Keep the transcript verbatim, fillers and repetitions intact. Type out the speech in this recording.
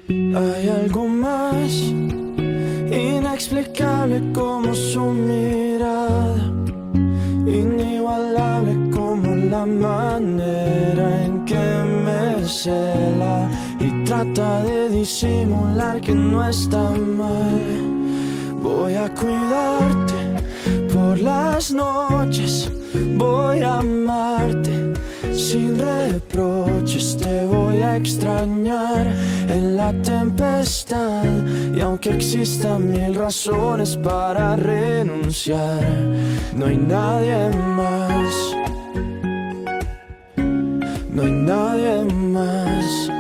Hay algo más inexplicable como su mirada, inigualable como la manera en que me cela y trata de disimular que no está mal. Voy a cuidarte por las noches, voy a amarte sin reproches, te voy a extrañar en la tempestad. Y aunque existan mil razones para renunciar, no hay nadie más, no hay nadie más.